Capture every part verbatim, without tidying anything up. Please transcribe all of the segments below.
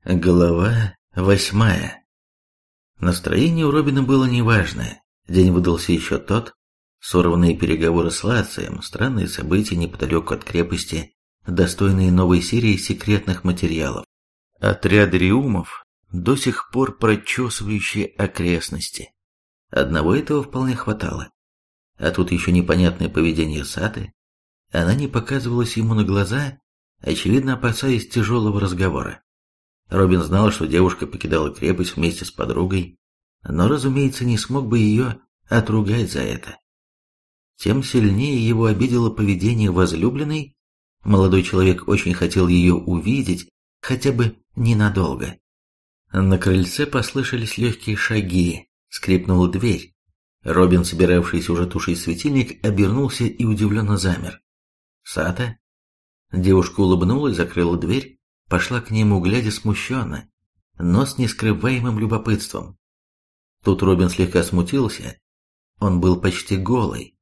Глава восьмая. Настроение у Робина было неважное. День выдался еще тот. Сорванные переговоры с Лацием, странные события неподалеку от крепости, достойные новой серии секретных материалов. Отряд риумов, до сих пор прочесывающие окрестности. Одного этого вполне хватало. А тут еще непонятное поведение Саты. Она не показывалась ему на глаза, очевидно опасаясь тяжелого разговора. Робин знал, что девушка покидала крепость вместе с подругой, но, разумеется, не смог бы ее отругать за это. Тем сильнее его обидело поведение возлюбленной. Молодой человек очень хотел ее увидеть, хотя бы ненадолго. На крыльце послышались легкие шаги, скрипнула дверь. Робин, собиравшийся уже тушить светильник, обернулся и удивленно замер. «Сата?» Девушка улыбнулась, закрыла дверь, пошла к нему, глядя смущенно, но с нескрываемым любопытством. Тут Робин слегка смутился. Он был почти голый.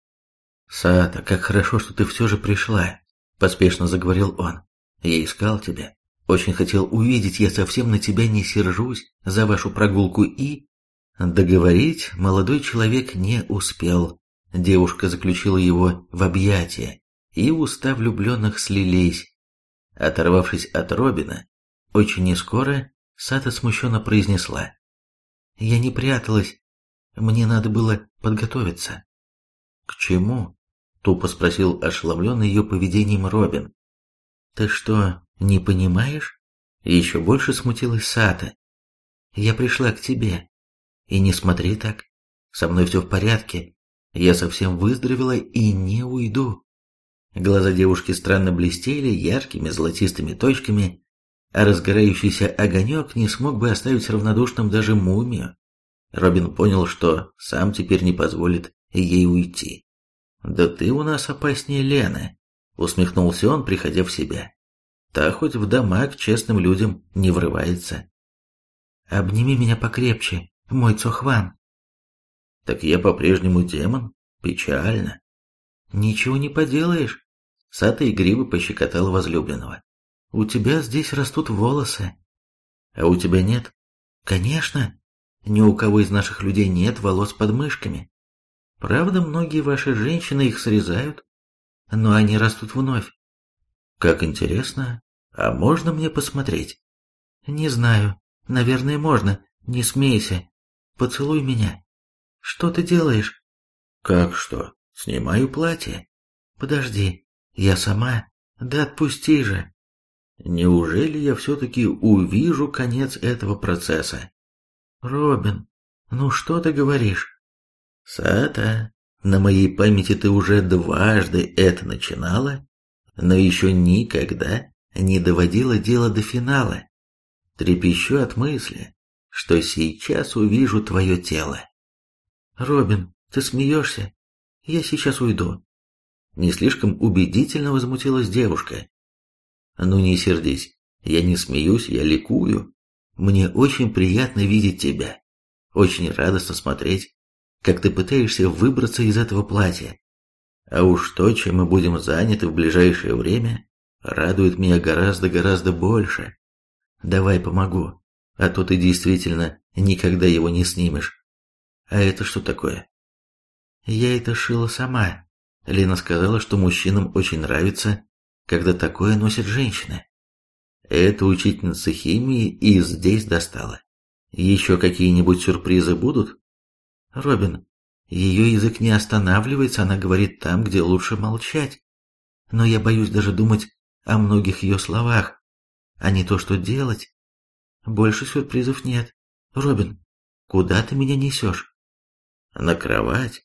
«Сата, как хорошо, что ты все же пришла», — поспешно заговорил он. «Я искал тебя. Очень хотел увидеть, я совсем на тебя не сержусь за вашу прогулку и...» Договорить молодой человек не успел. Девушка заключила его в объятия, и уста влюбленных слились. Оторвавшись от Робина, очень нескоро Сата смущенно произнесла: «Я не пряталась, мне надо было подготовиться». «К чему?» — тупо спросил ошеломленный ее поведением Робин. «Ты что, не понимаешь?» Еще больше смутилась Сата. «Я пришла к тебе. И не смотри так. Со мной все в порядке. Я совсем выздоровела и не уйду». Глаза девушки странно блестели яркими золотистыми точками, а разгорающийся огонек не смог бы оставить равнодушным даже мумию. Робин понял, что сам теперь не позволит ей уйти. «Да ты у нас опаснее Лены», — усмехнулся он, приходя в себя. «Та хоть в дома к честным людям не врывается». «Обними меня покрепче, мой Цохван». «Так я по-прежнему демон? Печально». «Ничего не поделаешь», — Сата игриво пощекотала возлюбленного. «У тебя здесь растут волосы». «А у тебя нет?» «Конечно. Ни у кого из наших людей нет волос под мышками. Правда, многие ваши женщины их срезают, но они растут вновь». «Как интересно. А можно мне посмотреть?» «Не знаю. Наверное, можно. Не смейся. Поцелуй меня». «Что ты делаешь?» «Как что? Снимаю платье». «Подожди, я сама. Да отпусти же». «Неужели я все-таки увижу конец этого процесса?» «Робин, ну что ты говоришь?» «Сата, на моей памяти ты уже дважды это начинала, но еще никогда не доводила дело до финала. Трепещу от мысли, что сейчас увижу твое тело». «Робин, ты смеешься? Я сейчас уйду». Не слишком убедительно возмутилась девушка. «Ну не сердись, я не смеюсь, я ликую. Мне очень приятно видеть тебя. Очень радостно смотреть, как ты пытаешься выбраться из этого платья. А уж то, чем мы будем заняты в ближайшее время, радует меня гораздо-гораздо больше. Давай помогу, а то ты действительно никогда его не снимешь». «А это что такое?» «Я это шила сама». Лена сказала, что мужчинам очень нравится, когда такое носят женщины. Это учительница химии и здесь достала. Еще какие-нибудь сюрпризы будут? Робин, ее язык не останавливается, она говорит там, где лучше молчать. Но я боюсь даже думать о многих ее словах, а не то, что делать. Больше сюрпризов нет. Робин, куда ты меня несешь? На кровать.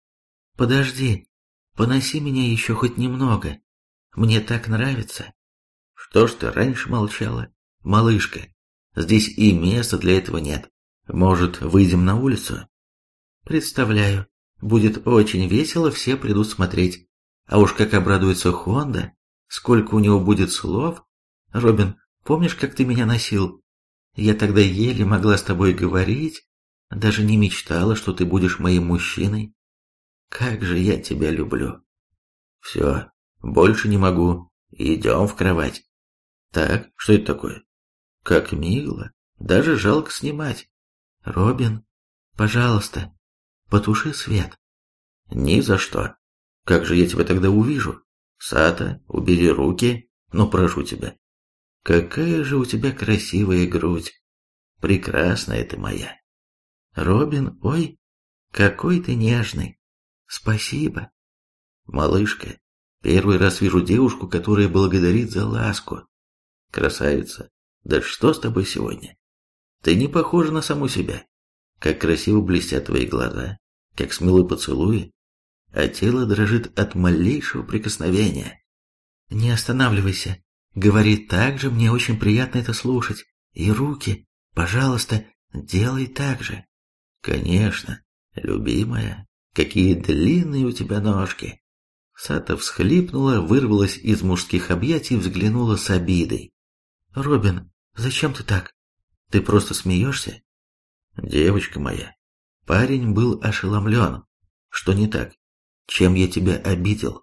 Подожди, поноси меня еще хоть немного. Мне так нравится. Что ж ты раньше молчала, малышка? Здесь и места для этого нет. Может, выйдем на улицу? Представляю, будет очень весело, все придут смотреть. А уж как обрадуется Хонда, сколько у него будет слов. Робин, помнишь, как ты меня носил? Я тогда еле могла с тобой говорить, даже не мечтала, что ты будешь моим мужчиной. Как же я тебя люблю. Все, больше не могу. Идем в кровать. Так, что это такое? Как мило. Даже жалко снимать. Робин, пожалуйста, потуши свет. Ни за что. Как же я тебя тогда увижу? Сата, убери руки, но прошу тебя. Какая же у тебя красивая грудь. Прекрасная ты моя. Робин, ой, какой ты нежный. Спасибо. Малышка, первый раз вижу девушку, которая благодарит за ласку. Красавица, да что с тобой сегодня? Ты не похожа на саму себя. Как красиво блестят твои глаза, как смелы поцелуи, а тело дрожит от малейшего прикосновения. Не останавливайся. Говори так же, мне очень приятно это слушать. И руки, пожалуйста, делай так же. Конечно, любимая, какие длинные у тебя ножки. Сата всхлипнула, вырвалась из мужских объятий и взглянула с обидой. Робин, зачем ты так? Ты просто смеешься? Девочка моя, парень был ошеломлен. Что не так? Чем я тебя обидел?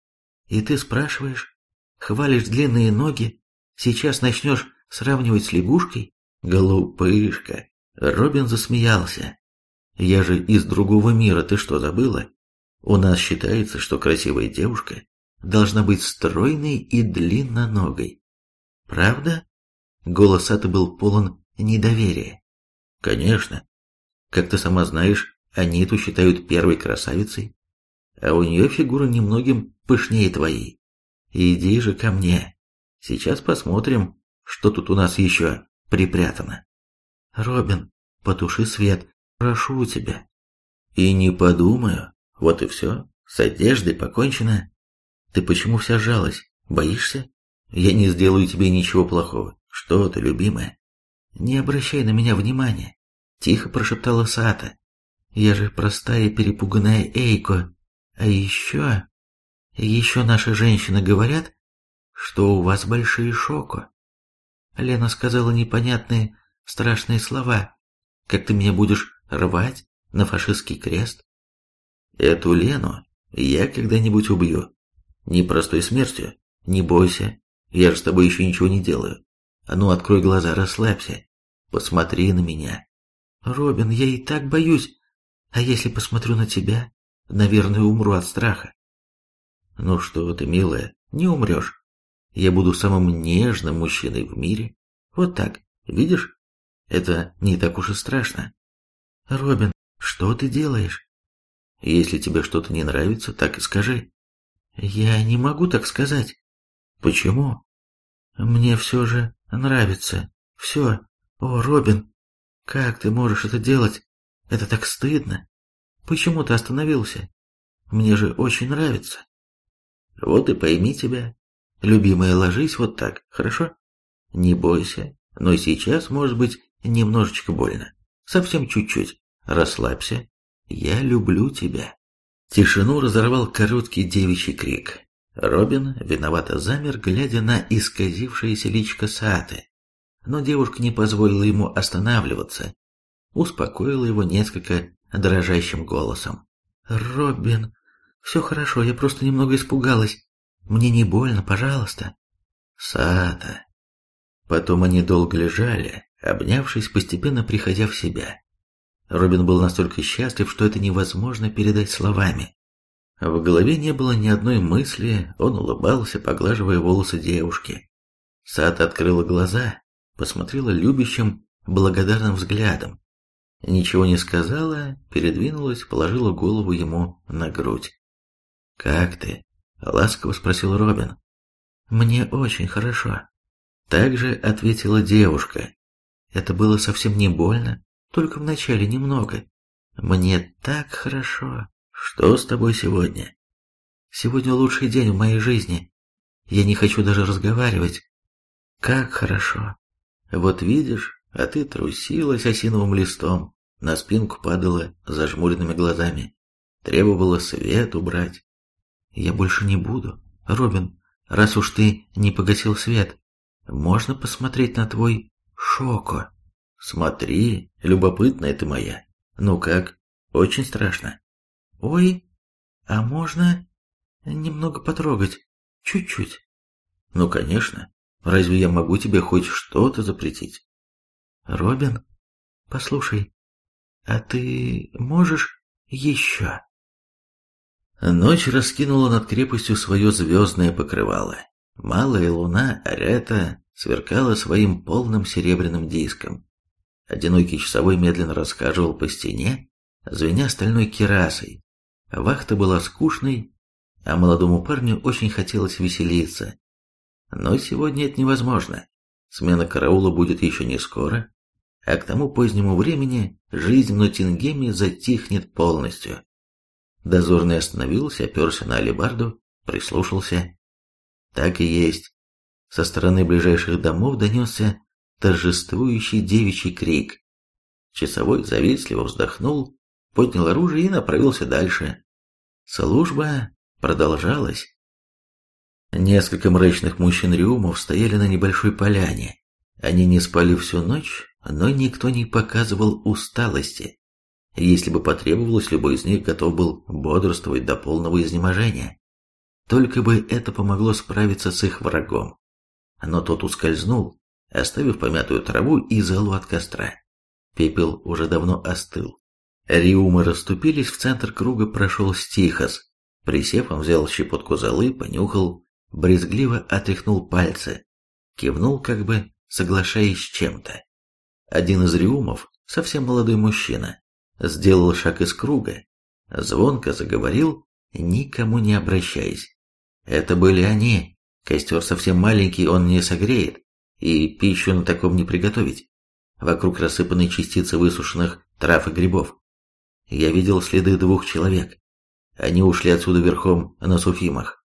И ты спрашиваешь? Хвалишь длинные ноги? Сейчас начнешь сравнивать с лягушкой? Глупышка. Робин засмеялся. Я же из другого мира, ты что, забыла? У нас считается, что красивая девушка должна быть стройной и длинноногой. Правда? Голос Саты был полон недоверия. Конечно. Как ты сама знаешь, Аниту считают первой красавицей, а у нее фигура немногим пышнее твоей. Иди же ко мне. Сейчас посмотрим, что тут у нас еще припрятано. Робин, потуши свет, прошу тебя. И не подумаю. Вот и все. С одеждой покончено. Ты почему вся жалась? Боишься? Я не сделаю тебе ничего плохого. Что ты, любимая? Не обращай на меня внимания, тихо прошептала Сата. Я же простая перепуганная Эйко. А еще... Еще наши женщины говорят, что у вас большие шоко. Лена сказала непонятные, страшные слова. Как ты меня будешь рвать на фашистский крест? Эту Лену я когда-нибудь убью. Не простой смертью. Не бойся. Я же с тобой еще ничего не делаю. А ну, открой глаза, расслабься. Посмотри на меня. Робин, я и так боюсь. А если посмотрю на тебя, наверное, умру от страха. Ну что ты, милая, не умрешь. Я буду самым нежным мужчиной в мире. Вот так, видишь? Это не так уж и страшно. Робин, что ты делаешь? Если тебе что-то не нравится, так и скажи. Я не могу так сказать. Почему? Мне все же нравится. Все. О, Робин, как ты можешь это делать? Это так стыдно. Почему ты остановился? Мне же очень нравится. Вот и пойми тебя. Любимая, ложись вот так, хорошо? Не бойся, но сейчас может быть немножечко больно. Совсем чуть-чуть. Расслабься. Я люблю тебя. Тишину разорвал короткий девичий крик. Робин виновато замер, глядя на исказившееся личико Саты. Но девушка не позволила ему останавливаться. Успокоила его несколько дрожащим голосом. «Робин, все хорошо, я просто немного испугалась. Мне не больно, пожалуйста». «Сата». Потом они долго лежали, обнявшись, постепенно приходя в себя. Робин был настолько счастлив, что это невозможно передать словами. В голове не было ни одной мысли, он улыбался, поглаживая волосы девушки. Сата открыла глаза, посмотрела любящим, благодарным взглядом. Ничего не сказала, передвинулась, положила голову ему на грудь. «Как ты?» — ласково спросил Робин. «Мне очень хорошо», — также ответила девушка. «Это было совсем не больно, только вначале немного. Мне так хорошо». «Что с тобой сегодня?» «Сегодня лучший день в моей жизни. Я не хочу даже разговаривать. Как хорошо». «Вот видишь, а ты трусилась осиновым листом, на спинку падала зажмуренными глазами, требовала свет убрать». «Я больше не буду. Робин, раз уж ты не погасил свет, можно посмотреть на твой шоко?» «Смотри, любопытная ты моя. Ну как, очень страшно?» «Ой, а можно немного потрогать? Чуть-чуть?» «Ну, конечно. Разве я могу тебе хоть что-то запретить? Робин, послушай, а ты можешь еще? Ночь раскинула над крепостью свое звездное покрывало. Малая луна Арета сверкала своим полным серебряным диском. Одинокий часовой медленно расхаживал по стене, звеня стальной кирасой. Вахта была скучной, а молодому парню очень хотелось веселиться. Но сегодня это невозможно. Смена караула будет еще не скоро, а к тому позднему времени жизнь в Ноттингеме затихнет полностью. Дозорный остановился, оперся на алебарду, прислушался. Так и есть. Со стороны ближайших домов донесся торжествующий девичий крик. Часовой завистливо вздохнул, поднял оружие и направился дальше. Служба продолжалась. Несколько мрачных мужчин-риумов стояли на небольшой поляне. Они не спали всю ночь, но никто не показывал усталости. Если бы потребовалось, любой из них готов был бодрствовать до полного изнеможения. Только бы это помогло справиться с их врагом. Но тот ускользнул, оставив помятую траву и золу от костра. Пепел уже давно остыл. Риумы расступились, в центр круга прошел Стихос. Присев, он взял щепотку золы, понюхал, брезгливо отряхнул пальцы, кивнул, как бы соглашаясь с чем-то. Один из риумов, совсем молодой мужчина, сделал шаг из круга, звонко заговорил, никому не обращаясь. Это были они. Костер совсем маленький, он не согреет, и пищу на таком не приготовить. Вокруг рассыпаны частицы высушенных трав и грибов. Я видел следы двух человек. Они ушли отсюда верхом на суфимах.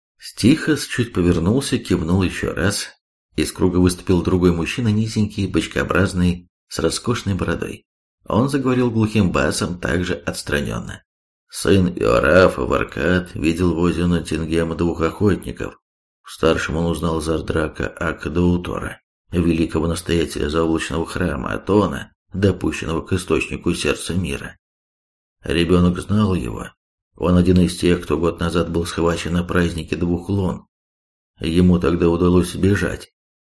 Стихос чуть повернулся, кивнул еще раз. Из круга выступил другой мужчина, низенький, бочкообразный, с роскошной бородой. Он заговорил глухим басом, также отстраненно. Сын Иорафа, Варкат, видел возле Ноттингема двух охотников. В старшем он узнал Зардрака Акдаутора, великого настоятеля заоблачного храма Атона, допущенного к источнику сердца мира. Ребенок знал его. Он один из тех, кто год назад был схвачен на празднике двух лун. Ему тогда удалось сбежать.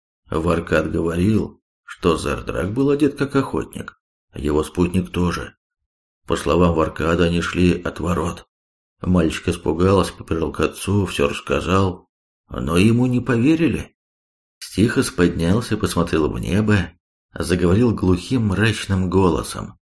Варкат говорил, что Зардрак был одет как охотник, его спутник тоже. По словам Варкада, они шли от ворот. Мальчик испугался, побежал к отцу, все рассказал, но ему не поверили. Стихос поднялся, посмотрел в небо, заговорил глухим мрачным голосом.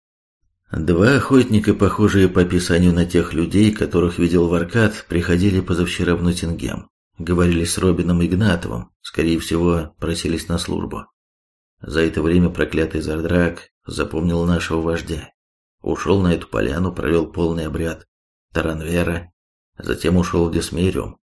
Два охотника, похожие по описанию на тех людей, которых видел Варкат, приходили позавчера в Ноттингем. Говорили с Робином Игнатовым, скорее всего, просились на службу. За это время проклятый Зардрак запомнил нашего вождя. Ушел на эту поляну, провел полный обряд Таранвера, затем ушел в Десмериум.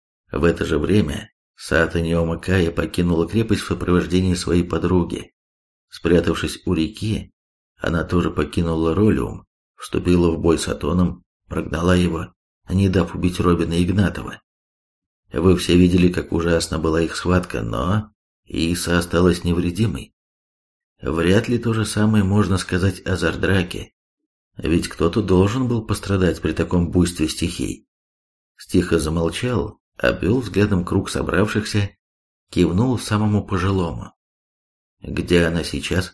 В это же время Саата Неомакая покинула крепость в сопровождении своей подруги. Спрятавшись у реки, она тоже покинула Ролиум, вступила в бой с Атоном, прогнала его, не дав убить Робина Игнатова. Вы все видели, как ужасна была их схватка, но Иса осталась невредимой. Вряд ли то же самое можно сказать о Зардраке, ведь кто-то должен был пострадать при таком буйстве стихий. Стихос замолчал, обвел взглядом круг собравшихся, кивнул самому пожилому. Где она сейчас?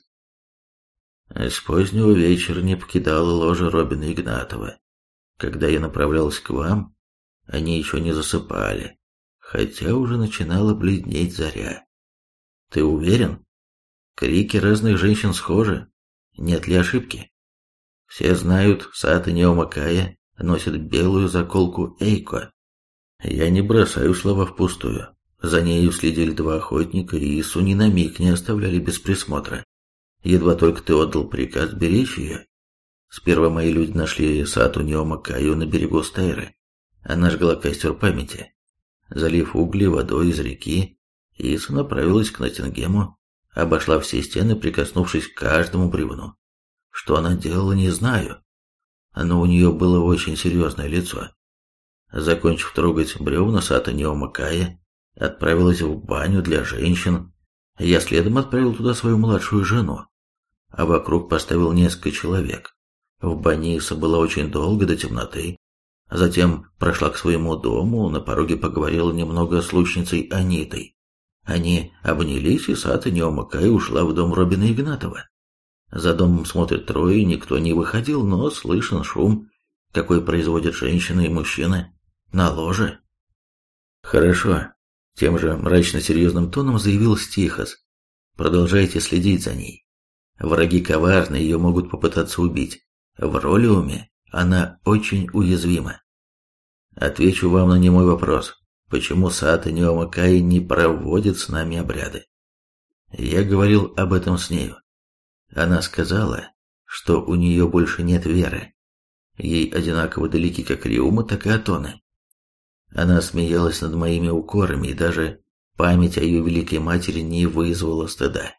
С позднего вечера не покидала ложа Робина Игнатова. Когда я направлялся к вам, они еще не засыпали, хотя уже начинала бледнеть заря. Ты уверен? Крики разных женщин схожи. Нет ли ошибки? Все знают, Саата Неомакая носит белую заколку Эйко. Я не бросаю слова впустую. За нею следили два охотника, и Ису ни на миг не оставляли без присмотра. Едва только ты отдал приказ беречь ее. Сперва мои люди нашли Саату Неомакаю на берегу Стайры. Она жгла костер памяти. Залив угли водой из реки, Иса направилась к Ноттингему, обошла все стены, прикоснувшись к каждому бревну. Что она делала, не знаю, но у нее было очень серьезное лицо. Закончив трогать бревна, Саата Неомакая отправилась в баню для женщин. Я следом отправил туда свою младшую жену, а вокруг поставил несколько человек. В бане Иса была очень долго, до темноты. Затем прошла к своему дому, на пороге поговорила немного с лучницей Анитой. Они обнялись, и Саата, не умыкая, ушла в дом Робина Игнатова. За домом смотрят трое, никто не выходил, но слышен шум, какой производят женщина и мужчина на ложе. Хорошо, тем же мрачно-серьезным тоном заявил Стихос. Продолжайте следить за ней. Враги коварны, ее могут попытаться убить. В Ролиуме она очень уязвима. Отвечу вам на немой вопрос. Почему Саата Неомакай не проводит с нами обряды? Я говорил об этом с нею. Она сказала, что у нее больше нет веры. Ей одинаково далеки как Риума, так и Атоны. Она смеялась над моими укорами, и даже память о ее великой матери не вызвала стыда.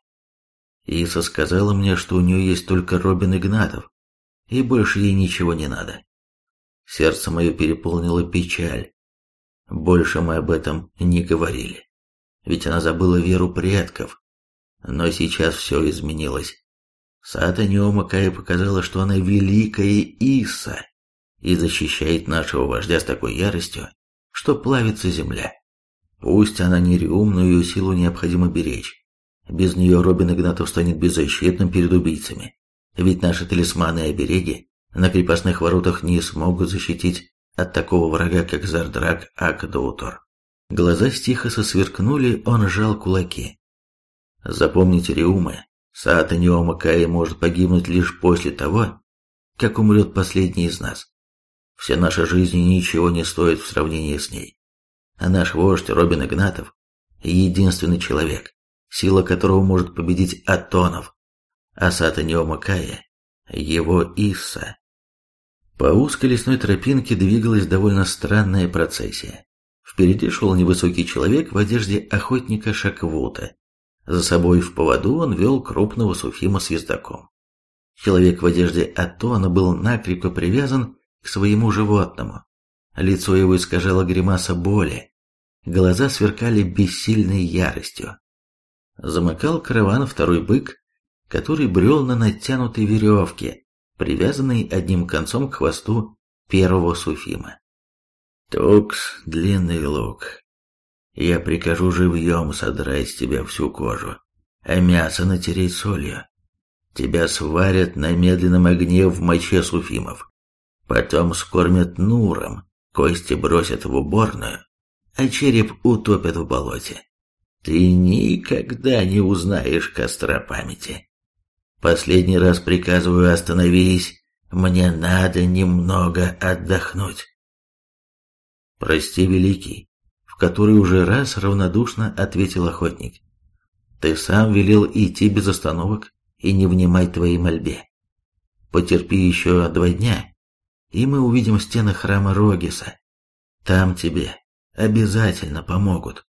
Иса сказала мне, что у нее есть только Робин Игнатов, и больше ей ничего не надо. Сердце мое переполнило печаль. Больше мы об этом не говорили, ведь она забыла веру предков. Но сейчас все изменилось. Саата Неомакай показала, что она великая Иса и защищает нашего вождя с такой яростью, что плавится земля. Пусть она не Риум, но ее силу необходимо беречь. Без нее Робин Игнатов станет беззащитным перед убийцами, ведь наши талисманы и обереги на крепостных воротах не смогут защитить от такого врага, как Зардрак Акдаутор. Глаза Стихоса сверкнули, он сжал кулаки. Запомните, Риумы, Саата Неомакай может погибнуть лишь после того, как умрет последний из нас. Все наши жизни ничего не стоят в сравнении с ней. А наш вождь Робин Игнатов — единственный человек, сила которого может победить Атонов, а Саата Неомакая — его Исса. По узкой лесной тропинке двигалась довольно странная процессия. Впереди шел невысокий человек в одежде охотника Шаквута. За собой в поводу он вел крупного суфима с ездаком. Человек в одежде Атона был накрепко привязан к своему животному. Лицо его искажало гримаса боли. Глаза сверкали бессильной яростью. Замыкал караван второй бык, который брел на натянутой веревке, привязанной одним концом к хвосту первого суфима. «Тукс, длинный лук. Я прикажу живьем содрать с тебя всю кожу, а мясо натереть солью. Тебя сварят на медленном огне в моче суфимов. Потом скормят нуром, кости бросят в уборную, а череп утопят в болоте. Ты никогда не узнаешь костра памяти. Последний раз приказываю, остановись, мне надо немного отдохнуть». «Прости, великий», в который уже раз равнодушно ответил охотник. «Ты сам велел идти без остановок и не внимать твоей мольбе. Потерпи еще два дня, и мы увидим стены храма Рогиса. Там тебе обязательно помогут».